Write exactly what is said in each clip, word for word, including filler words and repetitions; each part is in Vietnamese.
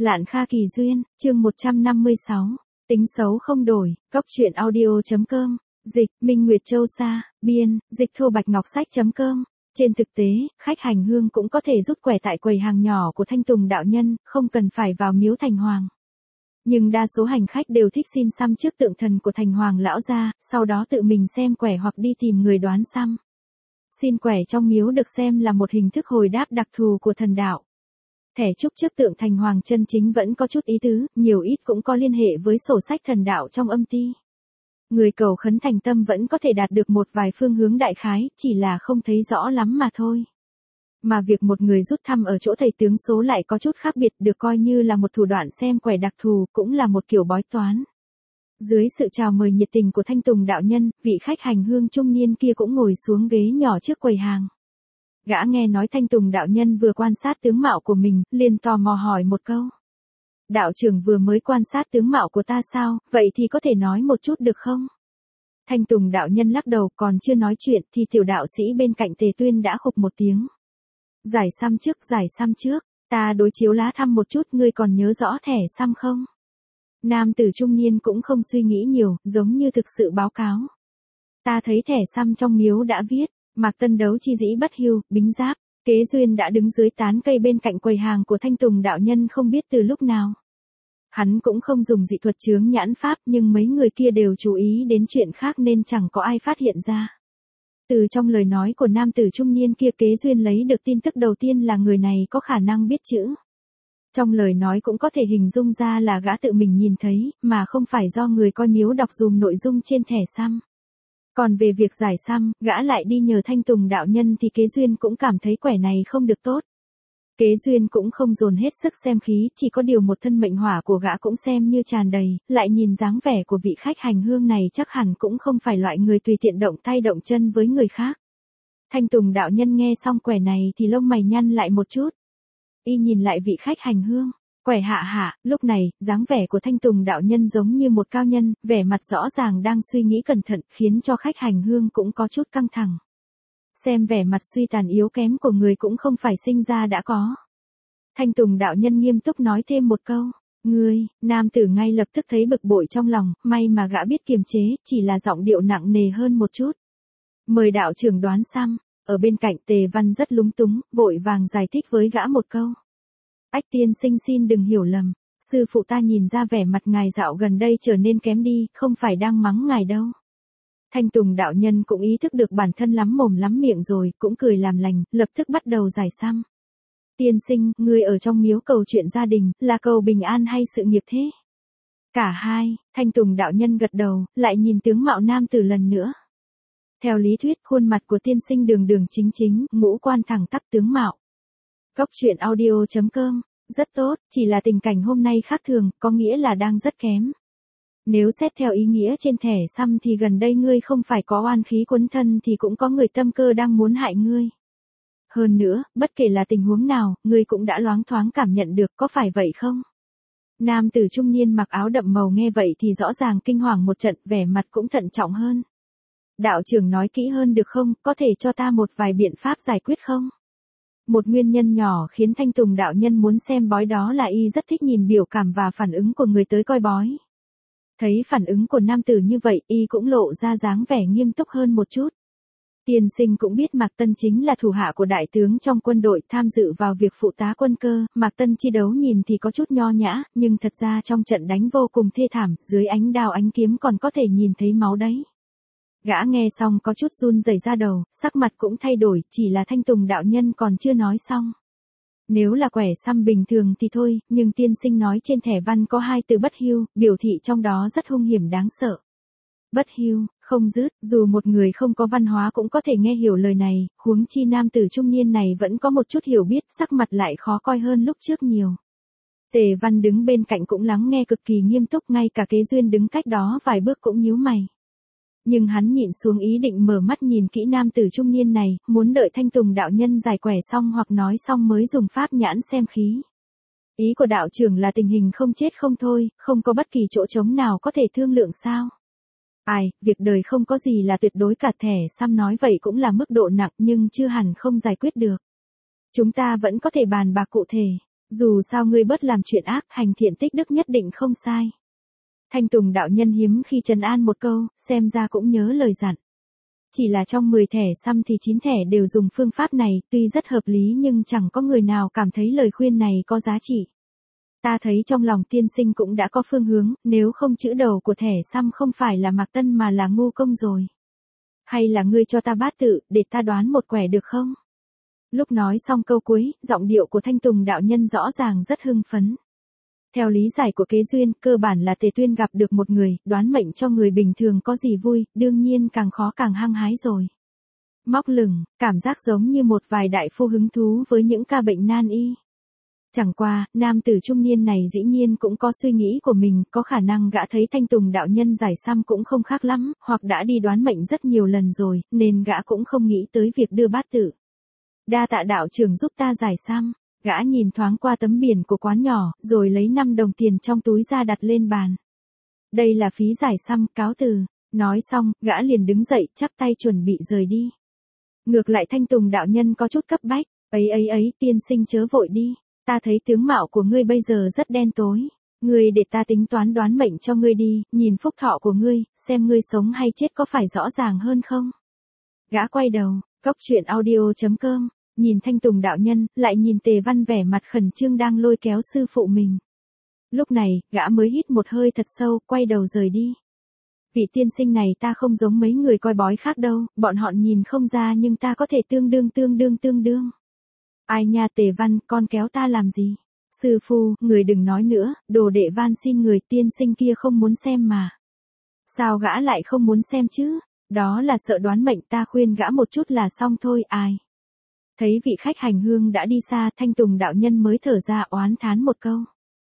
Lạn Kha Kỳ Duyên, chương một trăm năm mươi sáu, tính xấu không đổi, Cốc truyện audio.com, dịch, Minh Nguyệt Châu Sa, biên, dịch thô bạch ngọc sách.com. Trên thực tế, khách hành hương cũng có thể rút quẻ tại quầy hàng nhỏ của Thanh Tùng đạo nhân, không cần phải vào miếu Thành Hoàng. Nhưng đa số hành khách đều thích xin xăm trước tượng thần của Thành Hoàng lão gia, sau đó tự mình xem quẻ hoặc đi tìm người đoán xăm. Xin quẻ trong miếu được xem là một hình thức hồi đáp đặc thù của thần đạo. Thẻ chúc trước tượng Thành Hoàng chân chính vẫn có chút ý tứ, nhiều ít cũng có liên hệ với sổ sách thần đạo trong âm ti. Người cầu khấn thành tâm vẫn có thể đạt được một vài phương hướng đại khái, chỉ là không thấy rõ lắm mà thôi. Mà việc một người rút thăm ở chỗ thầy tướng số lại có chút khác biệt, được coi như là một thủ đoạn xem quẻ đặc thù, cũng là một kiểu bói toán. Dưới sự chào mời nhiệt tình của Thanh Tùng đạo nhân, vị khách hành hương trung niên kia cũng ngồi xuống ghế nhỏ trước quầy hàng. Gã nghe nói Thanh Tùng đạo nhân vừa quan sát tướng mạo của mình, liền tò mò hỏi một câu. Đạo trưởng vừa mới quan sát tướng mạo của ta sao, vậy thì có thể nói một chút được không? Thanh Tùng đạo nhân lắc đầu, còn chưa nói chuyện thì tiểu đạo sĩ bên cạnh Tề Tuyên đã khục một tiếng. Giải xăm trước, giải xăm trước, ta đối chiếu lá thăm một chút, ngươi còn nhớ rõ thẻ xăm không? Nam tử trung niên cũng không suy nghĩ nhiều, giống như thực sự báo cáo. Ta thấy thẻ xăm trong miếu đã viết, Mạc Tân đấu chi dĩ bất hưu, bính giáp. Kế Duyên đã đứng dưới tán cây bên cạnh quầy hàng của Thanh Tùng đạo nhân không biết từ lúc nào. Hắn cũng không dùng dị thuật chướng nhãn pháp, nhưng mấy người kia đều chú ý đến chuyện khác nên chẳng có ai phát hiện ra. Từ trong lời nói của nam tử trung niên kia, Kế Duyên lấy được tin tức đầu tiên là người này có khả năng biết chữ. Trong lời nói cũng có thể hình dung ra là gã tự mình nhìn thấy, mà không phải do người coi miếu đọc dùm nội dung trên thẻ xăm. Còn về việc giải xăm, gã lại đi nhờ Thanh Tùng đạo nhân thì Kế Duyên cũng cảm thấy quẻ này không được tốt. Kế Duyên cũng không dồn hết sức xem khí, chỉ có điều một thân mệnh hỏa của gã cũng xem như tràn đầy, lại nhìn dáng vẻ của vị khách hành hương này chắc hẳn cũng không phải loại người tùy tiện động tay động chân với người khác. Thanh Tùng đạo nhân nghe xong quẻ này thì lông mày nhăn lại một chút. Y nhìn lại vị khách hành hương. Quẻ hạ hạ, lúc này, dáng vẻ của Thanh Tùng đạo nhân giống như một cao nhân, vẻ mặt rõ ràng đang suy nghĩ cẩn thận, khiến cho khách hành hương cũng có chút căng thẳng. Xem vẻ mặt suy tàn yếu kém của người cũng không phải sinh ra đã có. Thanh Tùng đạo nhân nghiêm túc nói thêm một câu. Ngươi, nam tử ngay lập tức thấy bực bội trong lòng, may mà gã biết kiềm chế, chỉ là giọng điệu nặng nề hơn một chút. Mời đạo trưởng đoán xăm. Ở bên cạnh Tề Văn rất lúng túng, vội vàng giải thích với gã một câu. Ách tiên sinh xin đừng hiểu lầm, sư phụ ta nhìn ra vẻ mặt ngài dạo gần đây trở nên kém đi, không phải đang mắng ngài đâu. Thanh Tùng đạo nhân cũng ý thức được bản thân lắm mồm lắm miệng rồi, cũng cười làm lành, lập tức bắt đầu giải xăm. Tiên sinh, ngươi ở trong miếu cầu chuyện gia đình, là cầu bình an hay sự nghiệp thế? Cả hai, Thanh Tùng đạo nhân gật đầu, lại nhìn tướng mạo nam tử lần nữa. Theo lý thuyết, khuôn mặt của tiên sinh đường đường chính chính, ngũ quan thẳng tắp tướng mạo. Cốc truyện audio.com, rất tốt, chỉ là tình cảnh hôm nay khác thường, có nghĩa là đang rất kém. Nếu xét theo ý nghĩa trên thẻ xăm thì gần đây ngươi không phải có oan khí quấn thân thì cũng có người tâm cơ đang muốn hại ngươi. Hơn nữa, bất kể là tình huống nào, ngươi cũng đã loáng thoáng cảm nhận được, có phải vậy không? Nam tử trung niên mặc áo đậm màu nghe vậy thì rõ ràng kinh hoàng một trận, vẻ mặt cũng thận trọng hơn. Đạo trưởng nói kỹ hơn được không, có thể cho ta một vài biện pháp giải quyết không? Một nguyên nhân nhỏ khiến Thanh Tùng đạo nhân muốn xem bói đó là y rất thích nhìn biểu cảm và phản ứng của người tới coi bói. Thấy phản ứng của nam tử như vậy, y cũng lộ ra dáng vẻ nghiêm túc hơn một chút. Tiên sinh cũng biết Mạc Tân chính là thủ hạ của đại tướng trong quân đội, tham dự vào việc phụ tá quân cơ. Mạc Tân chi đấu nhìn thì có chút nho nhã, nhưng thật ra trong trận đánh vô cùng thê thảm, dưới ánh đao ánh kiếm còn có thể nhìn thấy máu đấy. Gã nghe xong có chút run rẩy ra đầu, sắc mặt cũng thay đổi, chỉ là Thanh Tùng đạo nhân còn chưa nói xong. Nếu là quẻ xăm bình thường thì thôi, nhưng tiên sinh nói trên thẻ văn có hai từ bất hưu, biểu thị trong đó rất hung hiểm đáng sợ. Bất hưu, không dứt, dù một người không có văn hóa cũng có thể nghe hiểu lời này, huống chi nam tử trung niên này vẫn có một chút hiểu biết, sắc mặt lại khó coi hơn lúc trước nhiều. Tề Văn đứng bên cạnh cũng lắng nghe cực kỳ nghiêm túc, ngay cả Kế Duyên đứng cách đó vài bước cũng nhíu mày. Nhưng hắn nhịn xuống ý định mở mắt nhìn kỹ nam tử trung niên này, muốn đợi Thanh Tùng đạo nhân giải quẻ xong hoặc nói xong mới dùng pháp nhãn xem khí. Ý của đạo trưởng là tình hình không chết không thôi, không có bất kỳ chỗ trống nào có thể thương lượng sao? Ai, việc đời không có gì là tuyệt đối cả, thẻ xăm nói vậy cũng là mức độ nặng nhưng chưa hẳn không giải quyết được. Chúng ta vẫn có thể bàn bạc cụ thể. Dù sao ngươi bớt làm chuyện ác, hành thiện tích đức nhất định không sai. Thanh Tùng đạo nhân hiếm khi trấn an một câu, xem ra cũng nhớ lời dặn. Chỉ là trong mười thẻ xăm thì chín thẻ đều dùng phương pháp này, tuy rất hợp lý nhưng chẳng có người nào cảm thấy lời khuyên này có giá trị. Ta thấy trong lòng tiên sinh cũng đã có phương hướng, nếu không chữ đầu của thẻ xăm không phải là Mạc Tân mà là Ngu Công rồi. Hay là ngươi cho ta bát tự, để ta đoán một quẻ được không? Lúc nói xong câu cuối, giọng điệu của Thanh Tùng đạo nhân rõ ràng rất hưng phấn. Theo lý giải của kế duyên, cơ bản là Tề Tuyên gặp được một người, đoán mệnh cho người bình thường có gì vui, đương nhiên càng khó càng hăng hái rồi. Móc lửng, cảm giác giống như một vài đại phu hứng thú với những ca bệnh nan y. Chẳng qua, nam tử trung niên này dĩ nhiên cũng có suy nghĩ của mình, có khả năng gã thấy Thanh Tùng đạo nhân giải xăm cũng không khác lắm, hoặc đã đi đoán mệnh rất nhiều lần rồi, nên gã cũng không nghĩ tới việc đưa bát tự. Đa tạ đạo trưởng giúp ta giải xăm. Gã nhìn thoáng qua tấm biển của quán nhỏ, rồi lấy năm đồng tiền trong túi ra đặt lên bàn. Đây là phí giải xăm, cáo từ. Nói xong, gã liền đứng dậy, chắp tay chuẩn bị rời đi. Ngược lại Thanh Tùng đạo nhân có chút cấp bách, ấy ấy ấy, tiên sinh chớ vội đi. Ta thấy tướng mạo của ngươi bây giờ rất đen tối. Ngươi để ta tính toán đoán mệnh cho ngươi đi, nhìn phúc thọ của ngươi, xem ngươi sống hay chết có phải rõ ràng hơn không? Gã quay đầu, cốc truyện audio chấm com. Nhìn Thanh Tùng đạo nhân, lại nhìn Tề Văn vẻ mặt khẩn trương đang lôi kéo sư phụ mình. Lúc này, gã mới hít một hơi thật sâu, quay đầu rời đi. Vị tiên sinh này ta không giống mấy người coi bói khác đâu, bọn họ nhìn không ra nhưng ta có thể tương đương tương đương tương đương. Ai nha Tề Văn, con kéo ta làm gì? Sư phụ, người đừng nói nữa, đồ đệ van xin người tiên sinh kia không muốn xem mà. Sao gã lại không muốn xem chứ? Đó là sợ đoán mệnh, ta khuyên gã một chút là xong thôi, ai? Thấy vị khách hành hương đã đi xa, Thanh Tùng đạo nhân mới thở ra oán thán một câu.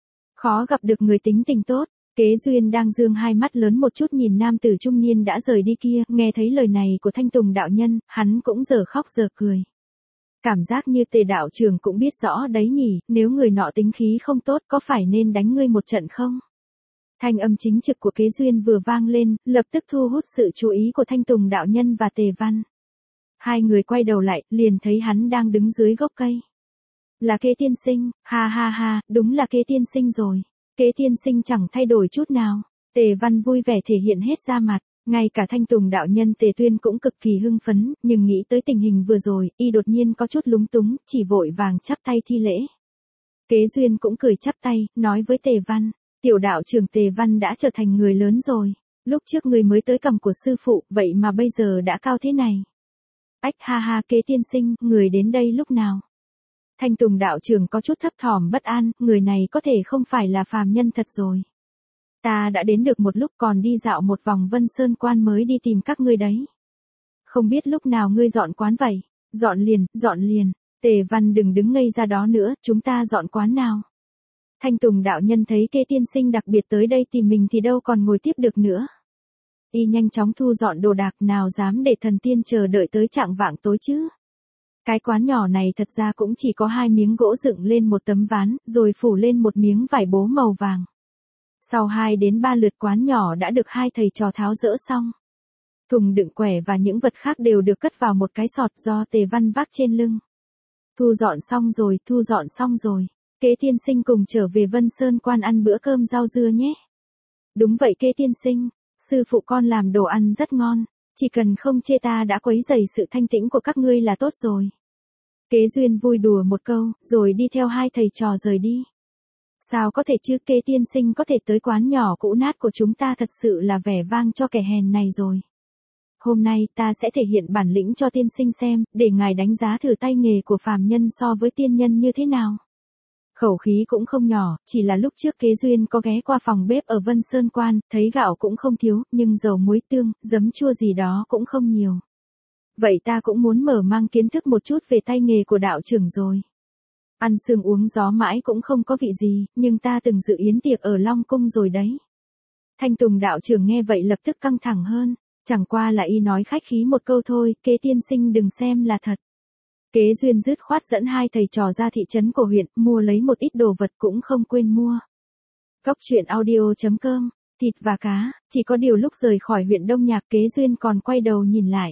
Khó gặp được người tính tình tốt. Kế duyên đang dương hai mắt lớn một chút nhìn nam tử trung niên đã rời đi kia, nghe thấy lời này của Thanh Tùng đạo nhân, hắn cũng giờ khóc giờ cười. Cảm giác như Tề đạo trưởng cũng biết rõ đấy nhỉ, nếu người nọ tính khí không tốt có phải nên đánh ngươi một trận không? Thanh âm chính trực của kế duyên vừa vang lên, lập tức thu hút sự chú ý của Thanh Tùng đạo nhân và Tề Văn. Hai người quay đầu lại, liền thấy hắn đang đứng dưới gốc cây. Là Kế tiên sinh, ha ha ha, đúng là Kế tiên sinh rồi. Kế tiên sinh chẳng thay đổi chút nào. Tề Văn vui vẻ thể hiện hết ra mặt, ngay cả Thanh Tùng đạo nhân Tề Tuyên cũng cực kỳ hưng phấn, nhưng nghĩ tới tình hình vừa rồi, y đột nhiên có chút lúng túng, chỉ vội vàng chắp tay thi lễ. Kế duyên cũng cười chắp tay, nói với Tề Văn, tiểu đạo trưởng Tề Văn đã trở thành người lớn rồi. Lúc trước người mới tới cầm của sư phụ, vậy mà bây giờ đã cao thế này. Ách ha ha Kế tiên sinh, người đến đây lúc nào? Thanh Tùng đạo trưởng có chút thấp thỏm bất an, người này có thể không phải là phàm nhân thật rồi. Ta đã đến được một lúc còn đi dạo một vòng Vân Sơn Quan mới đi tìm các ngươi đấy. Không biết lúc nào ngươi dọn quán vậy? Dọn liền, dọn liền. Tề Văn đừng đứng ngây ra đó nữa, chúng ta dọn quán nào? Thanh Tùng đạo nhân thấy Kế tiên sinh đặc biệt tới đây tìm mình thì đâu còn ngồi tiếp được nữa. Y nhanh chóng thu dọn đồ đạc, nào dám để thần tiên chờ đợi tới chạng vạng tối chứ. Cái quán nhỏ này thật ra cũng chỉ có hai miếng gỗ dựng lên một tấm ván, rồi phủ lên một miếng vải bố màu vàng. Sau hai đến ba lượt quán nhỏ đã được hai thầy trò tháo dỡ xong. Thùng đựng quẻ và những vật khác đều được cất vào một cái sọt do Tề Văn vác trên lưng. Thu dọn xong rồi, thu dọn xong rồi. Kế tiên sinh cùng trở về Vân Sơn Quan ăn bữa cơm rau dưa nhé. Đúng vậy Kế tiên sinh, sư phụ con làm đồ ăn rất ngon. Chỉ cần không chê ta đã quấy rầy sự thanh tĩnh của các ngươi là tốt rồi. Kế duyên vui đùa một câu, rồi đi theo hai thầy trò rời đi. Sao có thể chứ, Kế tiên sinh có thể tới quán nhỏ cũ nát của chúng ta thật sự là vẻ vang cho kẻ hèn này rồi. Hôm nay ta sẽ thể hiện bản lĩnh cho tiên sinh xem, để ngài đánh giá thử tay nghề của phàm nhân so với tiên nhân như thế nào. Khẩu khí cũng không nhỏ, chỉ là lúc trước Kế duyên có ghé qua phòng bếp ở Vân Sơn Quan, thấy gạo cũng không thiếu, nhưng dầu muối tương, giấm chua gì đó cũng không nhiều. Vậy ta cũng muốn mở mang kiến thức một chút về tay nghề của đạo trưởng rồi. Ăn sương uống gió mãi cũng không có vị gì, nhưng ta từng dự yến tiệc ở Long Cung rồi đấy. Thanh Tùng đạo trưởng nghe vậy lập tức căng thẳng hơn, chẳng qua là y nói khách khí một câu thôi, Kế tiên sinh đừng xem là thật. Kế duyên dứt khoát dẫn hai thầy trò ra thị trấn của huyện, mua lấy một ít đồ vật cũng không quên mua. Cốc truyện audio chấm com, thịt và cá, chỉ có điều lúc rời khỏi huyện Đông Nhạc Kế duyên còn quay đầu nhìn lại.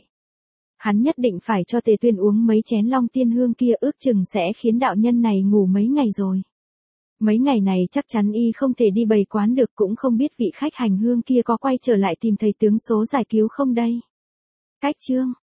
Hắn nhất định phải cho Tề Tuyên uống mấy chén Long Tiên Hương kia, ước chừng sẽ khiến đạo nhân này ngủ mấy ngày rồi. Mấy ngày này chắc chắn y không thể đi bày quán được, cũng không biết vị khách hành hương kia có quay trở lại tìm thầy tướng số giải cứu không đây. Cách chương